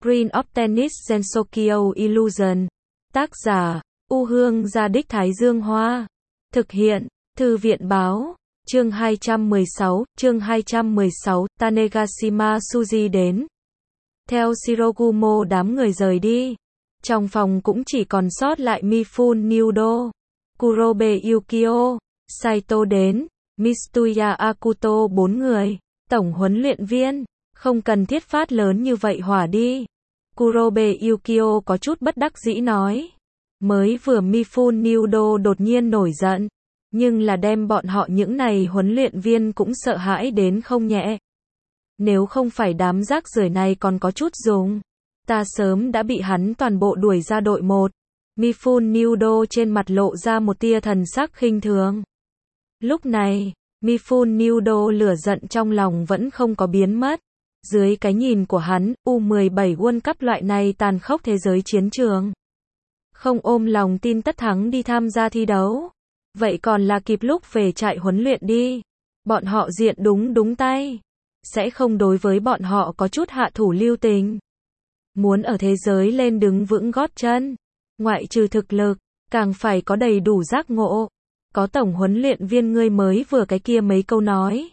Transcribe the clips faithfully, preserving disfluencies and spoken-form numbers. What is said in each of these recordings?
Green of Tennis Sensokyo Illusion. Tác giả, U Hương Gia Đích Thái Dương Hoa. Thực hiện, Thư viện Báo. Chương hai trăm mười sáu, chương hai trăm mười sáu, Tanegashima Suji đến. Theo Shirogumo đám người rời đi. Trong phòng cũng chỉ còn sót lại Mifune Nyudo, Kurobe Yukio, Saito đến, Mitsuya Akuto bốn người. Tổng huấn luyện viên, không cần thiết phát lớn như vậy hỏa đi. Kurobe Yukio có chút bất đắc dĩ nói. Mới vừa Mifune Nyudo đột nhiên nổi giận, nhưng là đem bọn họ những này huấn luyện viên cũng sợ hãi đến không nhẹ. Nếu không phải đám rác rưởi này còn có chút dùng, ta sớm đã bị hắn toàn bộ đuổi ra đội một. Mifune Nyudo trên mặt lộ ra một tia thần sắc khinh thường. Lúc này, Mifune Nyudo lửa giận trong lòng vẫn không có biến mất. Dưới cái nhìn của hắn, U mười bảy World Cup loại này tàn khốc thế giới chiến trường. Không ôm lòng tin tất thắng đi tham gia thi đấu. Vậy còn là kịp lúc về trại huấn luyện đi. Bọn họ diện đúng đúng tay. Sẽ không đối với bọn họ có chút hạ thủ lưu tình. Muốn ở thế giới lên đứng vững gót chân. Ngoại trừ thực lực, càng phải có đầy đủ giác ngộ. Có tổng huấn luyện viên ngươi mới vừa cái kia mấy câu nói.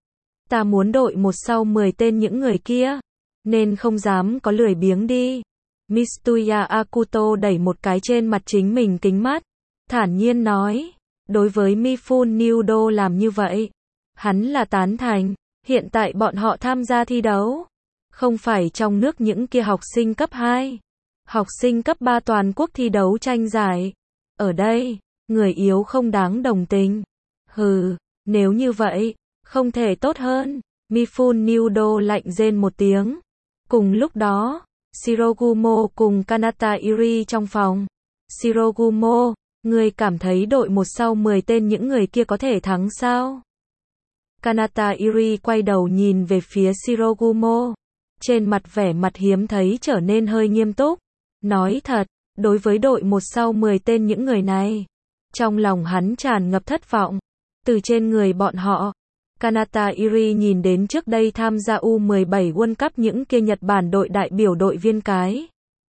Ta muốn đội một sau mười tên những người kia. Nên không dám có lười biếng đi. Mitsuya Akuto đẩy một cái trên mặt chính mình kính mắt. Thản nhiên nói. Đối với Mifune Nyudo làm như vậy. Hắn là tán thành. Hiện tại bọn họ tham gia thi đấu. Không phải trong nước những kia học sinh cấp hai. Học sinh cấp ba toàn quốc thi đấu tranh giải. Ở đây, người yếu không đáng đồng tình. Hừ, nếu như vậy, không thể tốt hơn. Mifune Nyudo lạnh rên một tiếng. Cùng lúc đó, Shirogumo cùng Kanata Iri trong phòng. Shirogumo, ngươi cảm thấy đội một sau mười tên những người kia có thể thắng sao? Kanata Iri quay đầu nhìn về phía Shirogumo. Trên mặt vẻ mặt hiếm thấy trở nên hơi nghiêm túc. Nói thật, đối với đội một sau mười tên những người này, trong lòng hắn tràn ngập thất vọng. Từ trên người bọn họ, Kanata Iri nhìn đến trước đây tham gia U mười bảy World Cup những kia Nhật Bản đội đại biểu đội viên cái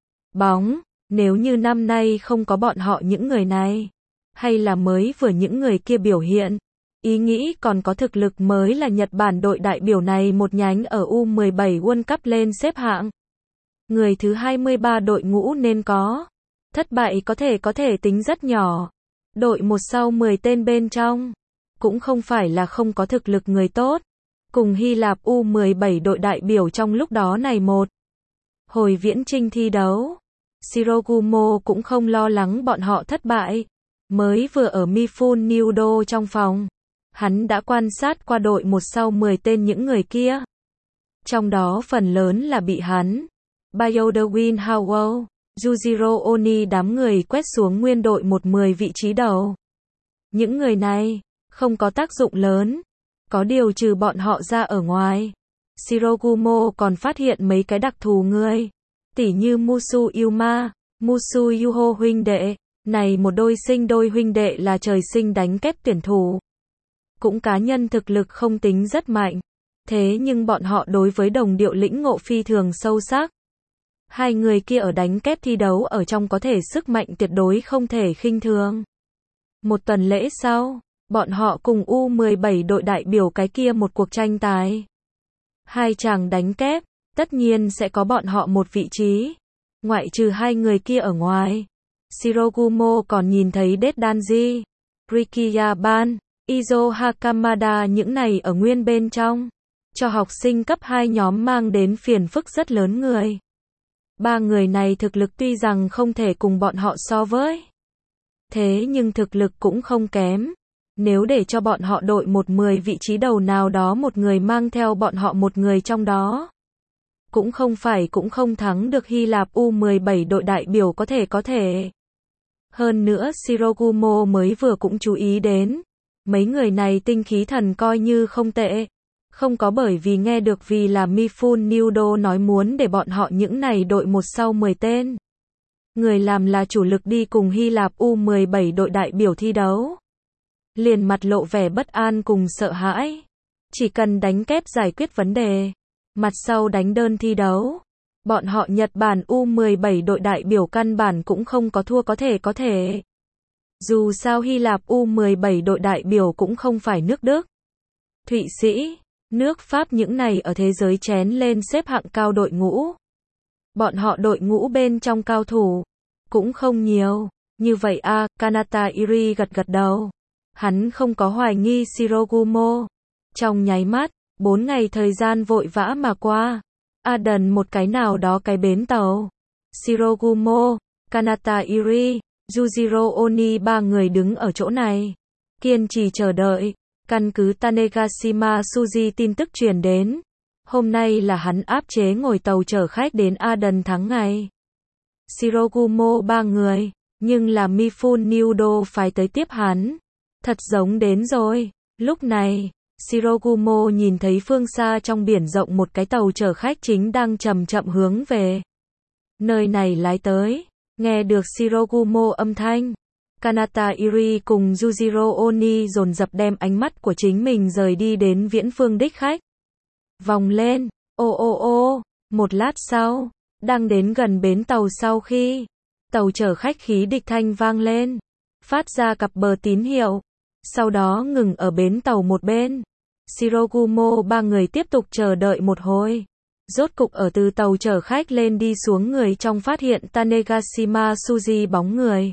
bóng. Nếu như năm nay không có bọn họ những người này, hay là mới vừa những người kia biểu hiện, ý nghĩ còn có thực lực mới là Nhật Bản đội đại biểu này một nhánh ở U mười bảy World Cup lên xếp hạng. Người thứ hai mươi ba đội ngũ nên có. Thất bại có thể có thể tính rất nhỏ. Đội một sau mười tên bên trong. Cũng không phải là không có thực lực người tốt. Cùng Hy Lạp U mười bảy đội đại biểu trong lúc đó này một. Hồi viễn trinh thi đấu. Shirogumo cũng không lo lắng bọn họ thất bại. Mới vừa ở Mifune Nyudo trong phòng. Hắn đã quan sát qua đội một sau mười tên những người kia. Trong đó phần lớn là bị hắn, Bayodawin Howell, Yujiro Oni đám người quét xuống nguyên đội một mười vị trí đầu. Những người này, không có tác dụng lớn. Có điều trừ bọn họ ra ở ngoài. Shirogumo còn phát hiện mấy cái đặc thù người. Tỉ như Musu Yuma, Musu Yuho huynh đệ. Này một đôi sinh đôi huynh đệ là trời sinh đánh kép tuyển thủ. Cũng cá nhân thực lực không tính rất mạnh. Thế nhưng bọn họ đối với đồng điệu lĩnh ngộ phi thường sâu sắc. Hai người kia ở đánh kép thi đấu ở trong có thể sức mạnh tuyệt đối không thể khinh thường. Một tuần lễ sau, bọn họ cùng U mười bảy đội đại biểu cái kia một cuộc tranh tài. Hai chàng đánh kép, tất nhiên sẽ có bọn họ một vị trí. Ngoại trừ hai người kia ở ngoài. Shirogumo còn nhìn thấy Dead Danji, Rikiya Ban, Izo Hakamada những này ở nguyên bên trong. Cho học sinh cấp hai nhóm mang đến phiền phức rất lớn người. Ba người này thực lực tuy rằng không thể cùng bọn họ so với. Thế nhưng thực lực cũng không kém. Nếu để cho bọn họ đội một mười vị trí đầu nào đó một người mang theo bọn họ một người trong đó. Cũng không phải cũng không thắng được Hy Lạp U mười bảy đội đại biểu có thể có thể. Hơn nữa Shirogumo mới vừa cũng chú ý đến. Mấy người này tinh khí thần coi như không tệ. Không có bởi vì nghe được vì là Mifune Nyudo nói muốn để bọn họ những này đội một sau mười tên. Người làm là chủ lực đi cùng Hy Lạp U mười bảy đội đại biểu thi đấu. Liền mặt lộ vẻ bất an cùng sợ hãi. Chỉ cần đánh kép giải quyết vấn đề. Mặt sau đánh đơn thi đấu. Bọn họ Nhật Bản U mười bảy đội đại biểu căn bản cũng không có thua có thể có thể. Dù sao Hy Lạp U mười bảy đội đại biểu cũng không phải nước Đức, Thụy Sĩ, nước Pháp những này ở thế giới chén lên xếp hạng cao đội ngũ. Bọn họ đội ngũ bên trong cao thủ cũng không nhiều. Như vậy a, à, Kanatairi gật gật đầu. Hắn không có hoài nghi Shirogumo. Trong nháy mắt, bốn ngày thời gian vội vã mà qua. Aden một cái nào đó cái bến tàu. Shirogumo, Kanatairi, Yujiro Oni ba người đứng ở chỗ này. Kiên trì chờ đợi. Căn cứ Tanegashima Suji tin tức truyền đến. Hôm nay là hắn áp chế ngồi tàu chở khách đến Aden tháng ngày. Shirogumo ba người. Nhưng là Mifune Nyudo phải tới tiếp hắn. Thật giống đến rồi. Lúc này, Shirogumo nhìn thấy phương xa trong biển rộng một cái tàu chở khách chính đang chậm chậm hướng về nơi này lái tới. Nghe được Shirogumo âm thanh, Kanatairi cùng Yujiro Oni dồn dập đem ánh mắt của chính mình rời đi đến viễn phương đích khách. Vòng lên, ô ô ô, một lát sau, đang đến gần bến tàu sau khi tàu chở khách khí địch thanh vang lên, phát ra cặp bờ tín hiệu, sau đó ngừng ở bến tàu một bên. Shirogumo ba người tiếp tục chờ đợi một hồi. Rốt cục ở từ tàu chở khách lên đi xuống người trong phát hiện Tanegashima Suji bóng người.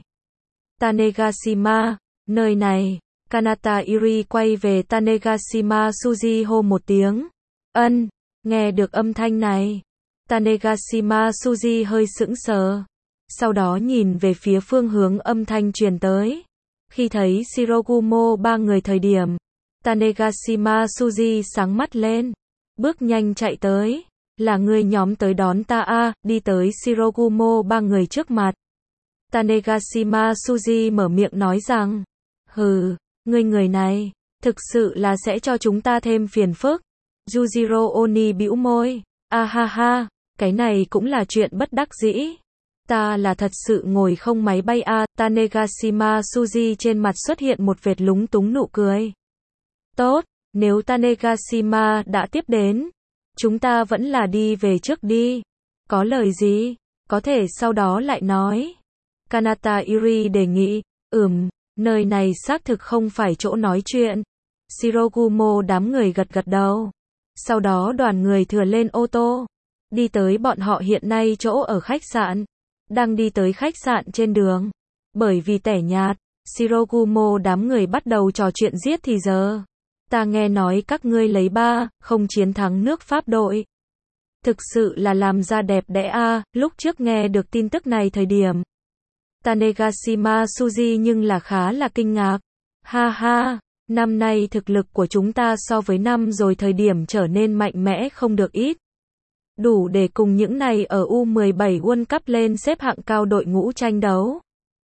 Tanegashima, nơi này, Kanatairi quay về Tanegashima Suji hô một tiếng. Ân, nghe được âm thanh này. Tanegashima Suji hơi sững sờ. Sau đó nhìn về phía phương hướng âm thanh truyền tới. Khi thấy Shirogumo ba người thời điểm, Tanegashima Suji sáng mắt lên. Bước nhanh chạy tới. Là người nhóm tới đón ta a, à, đi tới Shirogumo ba người trước mặt. Tanegashima Suji mở miệng nói rằng, hừ, ngươi người này, thực sự là sẽ cho chúng ta thêm phiền phức. Yujiro Oni bĩu môi, a ah ha ha, cái này cũng là chuyện bất đắc dĩ. Ta là thật sự ngồi không máy bay a, à. Tanegashima Suji trên mặt xuất hiện một vệt lúng túng nụ cười. Tốt, nếu Tanegashima đã tiếp đến, chúng ta vẫn là đi về trước đi. Có lời gì, có thể sau đó lại nói. Kanatairi đề nghị, ừm, nơi này xác thực không phải chỗ nói chuyện. Shirogumo đám người gật gật đầu. Sau đó đoàn người thừa lên ô tô, đi tới bọn họ hiện nay chỗ ở khách sạn. Đang đi tới khách sạn trên đường. Bởi vì tẻ nhạt, Shirogumo đám người bắt đầu trò chuyện giết thì giờ. Ta nghe nói các ngươi lấy ba, không chiến thắng nước Pháp đội. Thực sự là làm ra đẹp đẽ a, à. Lúc trước nghe được tin tức này thời điểm. Tanegashima Suji nhưng là khá là kinh ngạc. Ha ha, năm nay thực lực của chúng ta so với năm rồi thời điểm trở nên mạnh mẽ không được ít. Đủ để cùng những này ở U mười bảy World Cup lên xếp hạng cao đội ngũ tranh đấu.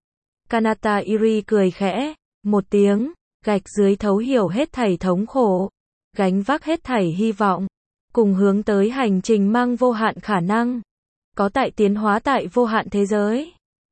Kanatairi cười khẽ, một tiếng, gạch dưới thấu hiểu hết thảy thống khổ, gánh vác hết thảy hy vọng, cùng hướng tới hành trình mang vô hạn khả năng, có tại tiến hóa tại vô hạn thế giới.